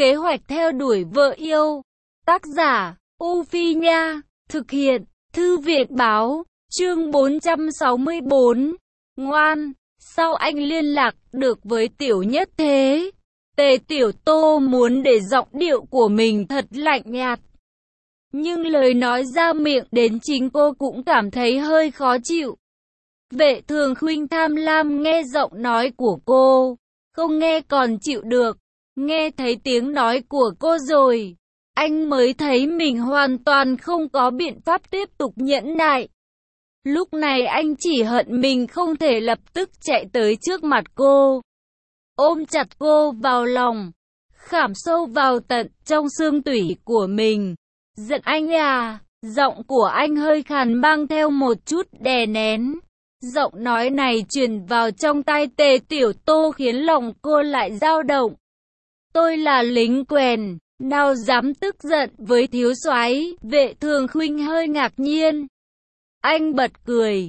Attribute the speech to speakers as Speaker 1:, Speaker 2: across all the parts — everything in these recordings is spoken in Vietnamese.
Speaker 1: Kế hoạch theo đuổi vợ yêu. Tác giả, U Phi Nha. Thực hiện, Thư viện Báo. Chương 464. Ngoan, sao anh liên lạc được với Tiểu Nhất thế? Tề Tiểu Tô muốn để giọng điệu của mình thật lạnh nhạt. Nhưng lời nói ra miệng đến chính cô cũng cảm thấy hơi khó chịu. Vệ Thường Khuynh tham lam nghe giọng nói của cô. Không nghe còn chịu được. Nghe thấy tiếng nói của cô rồi. Anh mới thấy mình hoàn toàn không có biện pháp tiếp tục nhẫn nại. Lúc này anh chỉ hận mình không thể lập tức chạy tới trước mặt cô. Ôm chặt cô vào lòng. Khảm sâu vào tận trong xương tủy của mình. Giận anh à? Giọng của anh hơi khàn mang theo một chút đè nén. Giọng nói này truyền vào trong tai Tề Tiểu Tô khiến lòng cô lại dao động. Tôi là lính quèn, nào dám tức giận với thiếu soái? Vệ Thường Khuynh hơi ngạc nhiên. Anh bật cười.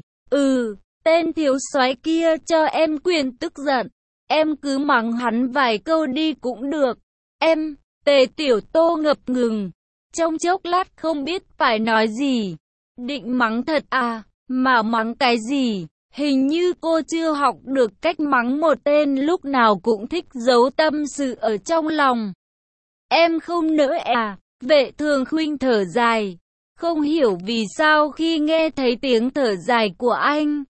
Speaker 1: Tên thiếu soái kia cho em quyền tức giận. Em cứ mắng hắn vài câu đi cũng được. Em, Tề Tiểu Tô ngập ngừng. Trong chốc lát không biết phải nói gì. Định mắng thật à? Mà mắng cái gì? Hình như cô chưa học được cách mắng một tên lúc nào cũng thích giấu tâm sự ở trong lòng. Em không nỡ à? Vệ Thường Khuynh thở dài. Không hiểu vì sao khi nghe thấy tiếng thở dài của anh,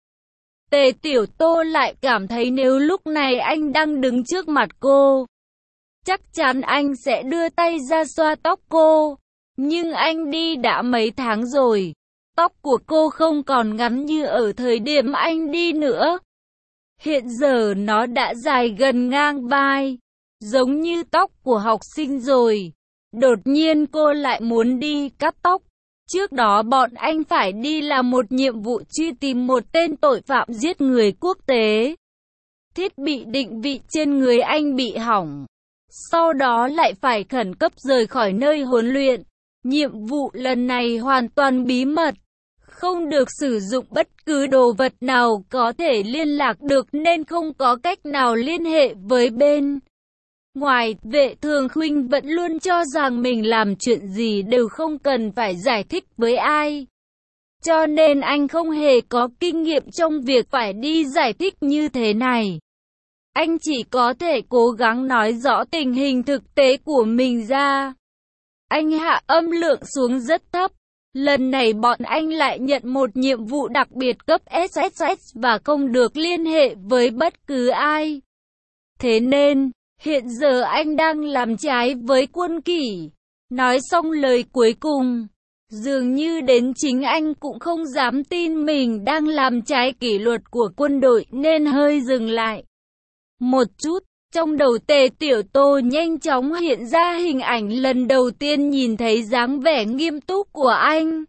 Speaker 1: Tề Tiểu Tô lại cảm thấy nếu lúc này anh đang đứng trước mặt cô, chắc chắn anh sẽ đưa tay ra xoa tóc cô. Nhưng anh đi đã mấy tháng rồi. Tóc của cô không còn ngắn như ở thời điểm anh đi nữa. Hiện giờ nó đã dài gần ngang vai, giống như tóc của học sinh rồi. Đột nhiên cô lại muốn đi cắt tóc. Trước đó bọn anh phải đi làm một nhiệm vụ truy tìm một tên tội phạm giết người quốc tế. Thiết bị định vị trên người anh bị hỏng. Sau đó lại phải khẩn cấp rời khỏi nơi huấn luyện. Nhiệm vụ lần này hoàn toàn bí mật. Không được sử dụng bất cứ đồ vật nào có thể liên lạc được nên không có cách nào liên hệ với bên ngoài. Vệ Thường Khuynh vẫn luôn cho rằng mình làm chuyện gì đều không cần phải giải thích với ai. Cho nên anh không hề có kinh nghiệm trong việc phải đi giải thích như thế này. Anh chỉ có thể cố gắng nói rõ tình hình thực tế của mình ra. Anh hạ âm lượng xuống rất thấp. Lần này bọn anh lại nhận một nhiệm vụ đặc biệt cấp SSS và không được liên hệ với bất cứ ai. Thế nên, hiện giờ anh đang làm trái với quân kỷ. Nói xong lời cuối cùng, dường như đến chính anh cũng không dám tin mình đang làm trái kỷ luật của quân đội nên hơi dừng lại một chút. Trong đầu Tề Tiểu Tô nhanh chóng hiện ra hình ảnh lần đầu tiên nhìn thấy dáng vẻ nghiêm túc của anh.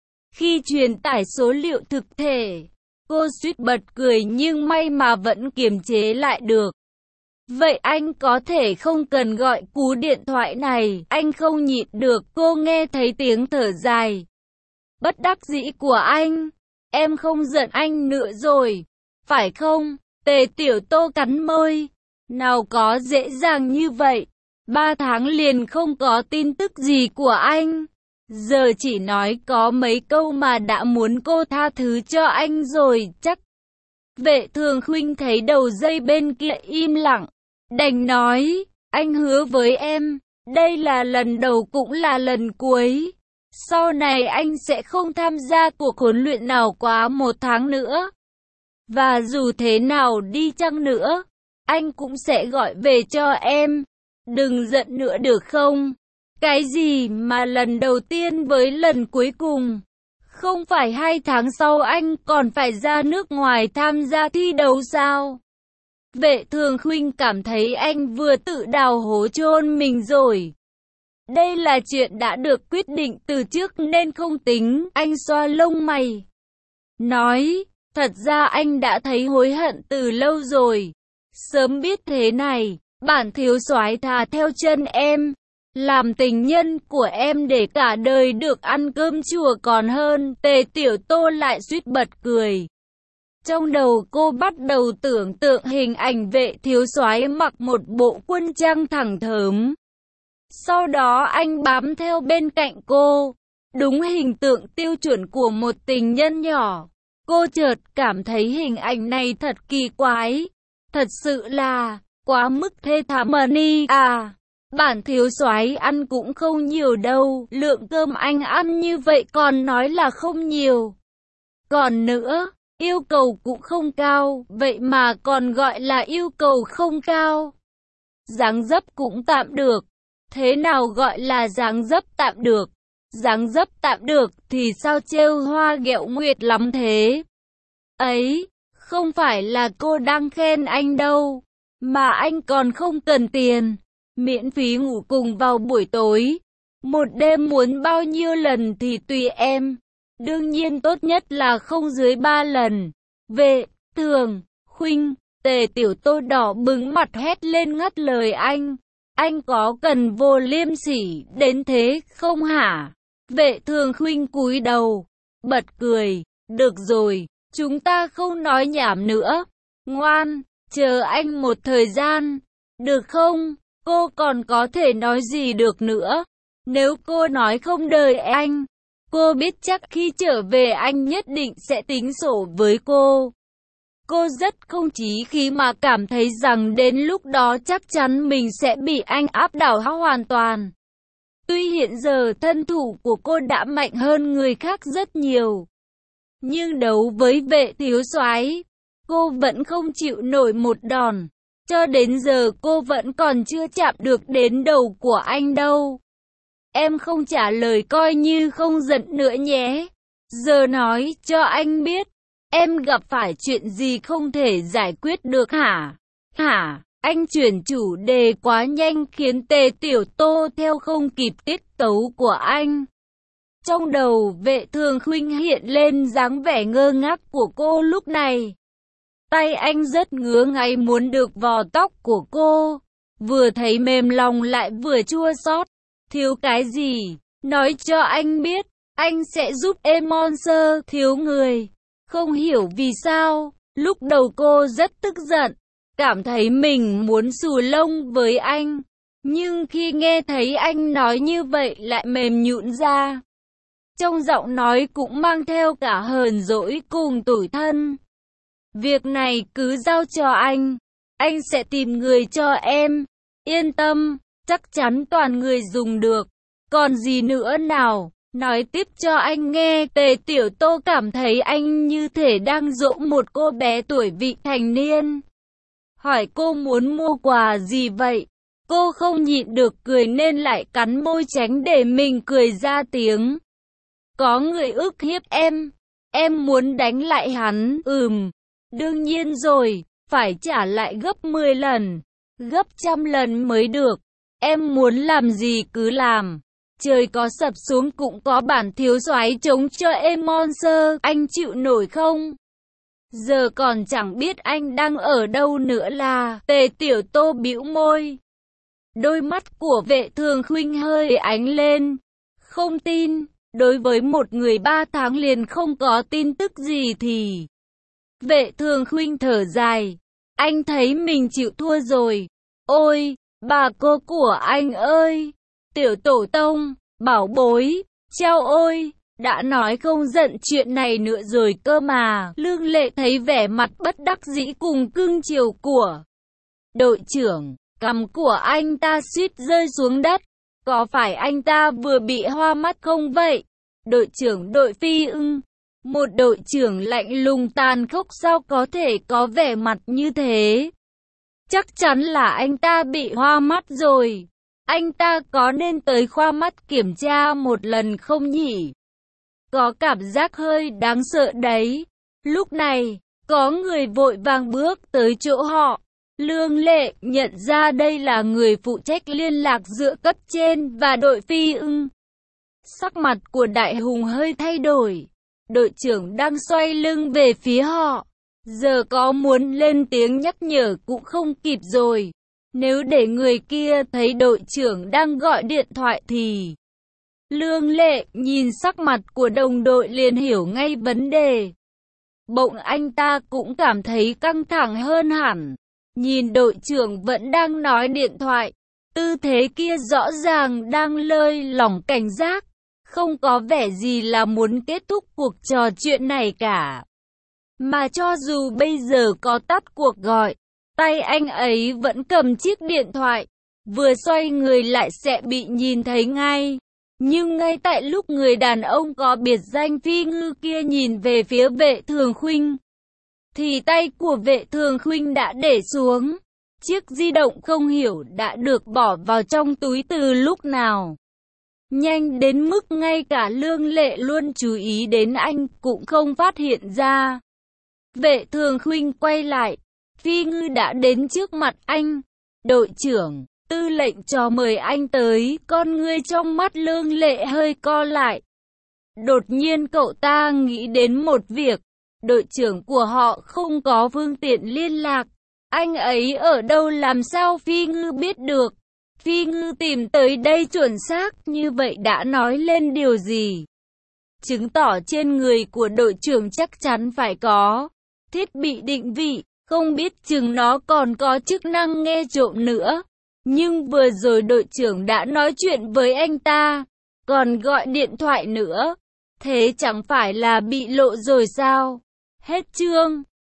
Speaker 1: Khi truyền tải số liệu thực thể, cô suýt bật cười nhưng may mà vẫn kiềm chế lại được. Vậy anh có thể không cần gọi cú điện thoại này, anh không nhịn được. Cô nghe thấy tiếng thở dài bất đắc dĩ của anh. Em không giận anh nữa rồi, phải không? Tề Tiểu Tô cắn môi. Nào có dễ dàng như vậy. 3 tháng liền không có tin tức gì của anh. Giờ chỉ nói có mấy câu mà đã muốn cô tha thứ cho anh rồi chắc. Vệ Thường Khuynh thấy đầu dây bên kia im lặng. Đành nói, anh hứa với em, đây là lần đầu cũng là lần cuối. Sau này anh sẽ không tham gia cuộc huấn luyện nào quá 1 tháng nữa. Và dù thế nào đi chăng nữa, anh cũng sẽ gọi về cho em. Đừng giận nữa được không? Cái gì mà lần đầu tiên với lần cuối cùng? Không phải 2 tháng sau anh còn phải ra nước ngoài tham gia thi đấu sao? Vệ Thường Khuynh cảm thấy anh vừa tự đào hố chôn mình rồi. Đây là chuyện đã được quyết định từ trước nên không tính. Anh xoa lông mày, nói, thật ra anh đã thấy hối hận từ lâu rồi. Sớm biết thế này, bản thiếu soái thà theo chân em, làm tình nhân của em để cả đời được ăn cơm chùa còn hơn. Tề Tiểu Tô lại suýt bật cười. Trong đầu cô bắt đầu tưởng tượng hình ảnh vệ thiếu soái mặc một bộ quân trang thẳng thớm, Sau đó anh bám theo bên cạnh cô. Đúng hình tượng tiêu chuẩn của một tình nhân nhỏ. Cô chợt cảm thấy hình ảnh này thật kỳ quái. Thật sự là quá mức thê thảm đi à. Bản thiếu soái ăn cũng không nhiều đâu. Lượng cơm anh ăn như vậy còn nói là không nhiều. Còn nữa, yêu cầu cũng không cao. Vậy mà còn gọi là yêu cầu không cao. Dáng dấp cũng tạm được. Thế nào gọi là dáng dấp tạm được? Dáng dấp tạm được thì sao trêu hoa ghẹo nguyệt lắm thế? Ấy, không phải là cô đang khen anh đâu, mà anh còn không cần tiền. Miễn phí ngủ cùng vào buổi tối. Một đêm muốn bao nhiêu lần thì tùy em. Đương nhiên tốt nhất là không dưới 3 lần. Vệ, Thường, Khuynh, Tề Tiểu Tô đỏ bừng mặt hét lên ngắt lời anh. Anh có cần vô liêm sỉ đến thế không hả? Vệ Thường Khuynh cúi đầu, bật cười. Được rồi, chúng ta không nói nhảm nữa. Ngoan, chờ anh một thời gian. Được không? Cô còn có thể nói gì được nữa? Nếu cô nói không đợi anh, cô biết chắc khi trở về anh nhất định sẽ tính sổ với cô. Cô rất không chí khí mà cảm thấy rằng đến lúc đó chắc chắn mình sẽ bị anh áp đảo hoàn toàn. Tuy hiện giờ thân thủ của cô đã mạnh hơn người khác rất nhiều, nhưng đấu với vệ thiếu soái, cô vẫn không chịu nổi một đòn. Cho đến giờ cô vẫn còn chưa chạm được đến đầu của anh đâu. Em không trả lời coi như không giận nữa nhé. Giờ nói cho anh biết, em gặp phải chuyện gì không thể giải quyết được hả? Hả? Anh chuyển chủ đề quá nhanh khiến Tề Tiểu Tô theo không kịp tiết tấu của anh. Trong đầu Vệ Thường Khuynh hiện lên dáng vẻ ngơ ngác của cô lúc này. Tay anh rất ngứa ngáy muốn được vò tóc của cô. Vừa thấy mềm lòng lại vừa chua xót. Thiếu cái gì? Nói cho anh biết, anh sẽ giúp em Monster thiếu người. Không hiểu vì sao, lúc đầu cô rất tức giận, cảm thấy mình muốn xù lông với anh. Nhưng khi nghe thấy anh nói như vậy lại mềm nhũn ra. Trong giọng nói cũng mang theo cả hờn dỗi cùng tủi thân. Việc này cứ giao cho anh sẽ tìm người cho em. Yên tâm, chắc chắn toàn người dùng được. Còn gì nữa nào? Nói tiếp cho anh nghe. Tề Tiểu Tô cảm thấy anh như thể đang dỗ một cô bé tuổi vị thành niên. Hỏi cô muốn mua quà gì vậy? Cô không nhịn được cười nên lại cắn môi tránh để mình cười ra tiếng. Có người ức hiếp em muốn đánh lại hắn. Đương nhiên rồi, phải trả lại gấp 10 lần, gấp 100 lần mới được. Em muốn làm gì cứ làm. Trời có sập xuống cũng có bản thiếu soái chống cho em Monster. Anh chịu nổi không? Giờ còn chẳng biết anh đang ở đâu nữa là. Tề Tiểu Tô bĩu môi. Đôi mắt của Vệ Thường Khuynh hơi ánh lên. Không tin. Đối với một người 3 tháng liền không có tin tức gì thì... Vệ Thường Khuynh thở dài. Anh thấy mình chịu thua rồi. Ôi, bà cô của anh ơi! Tiểu tổ tông, bảo bối, treo ôi! Đã nói không giận chuyện này nữa rồi cơ mà. Lương Lệ thấy vẻ mặt bất đắc dĩ cùng cưng chiều của đội trưởng. Cằm của anh ta suýt rơi xuống đất. Có phải anh ta vừa bị hoa mắt không vậy? Đội trưởng đội Phi Ưng. Một đội trưởng lạnh lùng tàn khốc sao có thể có vẻ mặt như thế? Chắc chắn là anh ta bị hoa mắt rồi. Anh ta có nên tới khoa mắt kiểm tra một lần không nhỉ? Có cảm giác hơi đáng sợ đấy. Lúc này, có người vội vàng bước tới chỗ họ. Lương Lệ nhận ra đây là người phụ trách liên lạc giữa cấp trên và đội Phi Ưng. Sắc mặt của Đại Hùng hơi thay đổi. Đội trưởng đang xoay lưng về phía họ. Giờ có muốn lên tiếng nhắc nhở cũng không kịp rồi. Nếu để người kia thấy đội trưởng đang gọi điện thoại thì... Lương Lệ nhìn sắc mặt của đồng đội liền hiểu ngay vấn đề. Bỗng anh ta cũng cảm thấy căng thẳng hơn hẳn. Nhìn đội trưởng vẫn đang nói điện thoại. Tư thế kia rõ ràng đang lơi lỏng cảnh giác, không có vẻ gì là muốn kết thúc cuộc trò chuyện này cả. Mà cho dù bây giờ có tắt cuộc gọi, tay anh ấy vẫn cầm chiếc điện thoại, vừa xoay người lại sẽ bị nhìn thấy ngay. Nhưng ngay tại lúc người đàn ông có biệt danh Phi Ngư kia nhìn về phía Vệ Thường Khuynh, thì tay của Vệ Thường Khuynh đã để xuống. Chiếc di động không hiểu đã được bỏ vào trong túi từ lúc nào. Nhanh đến mức ngay cả Lương Lệ luôn chú ý đến anh cũng không phát hiện ra. Vệ Thường Khuynh quay lại, Phi Ngư đã đến trước mặt anh. Đội trưởng, tư lệnh cho mời anh tới. Con ngươi trong mắt Lương Lệ hơi co lại. Đột nhiên cậu ta nghĩ đến một việc. Đội trưởng của họ không có phương tiện liên lạc. Anh ấy ở đâu làm sao Phi Ngư biết được? Phi Ngư tìm tới đây chuẩn xác như vậy đã nói lên điều gì? Chứng tỏ trên người của đội trưởng chắc chắn phải có thiết bị định vị, không biết chừng nó còn có chức năng nghe trộm nữa. Nhưng vừa rồi đội trưởng đã nói chuyện với anh ta, còn gọi điện thoại nữa. Thế chẳng phải là bị lộ rồi sao? Hết chương.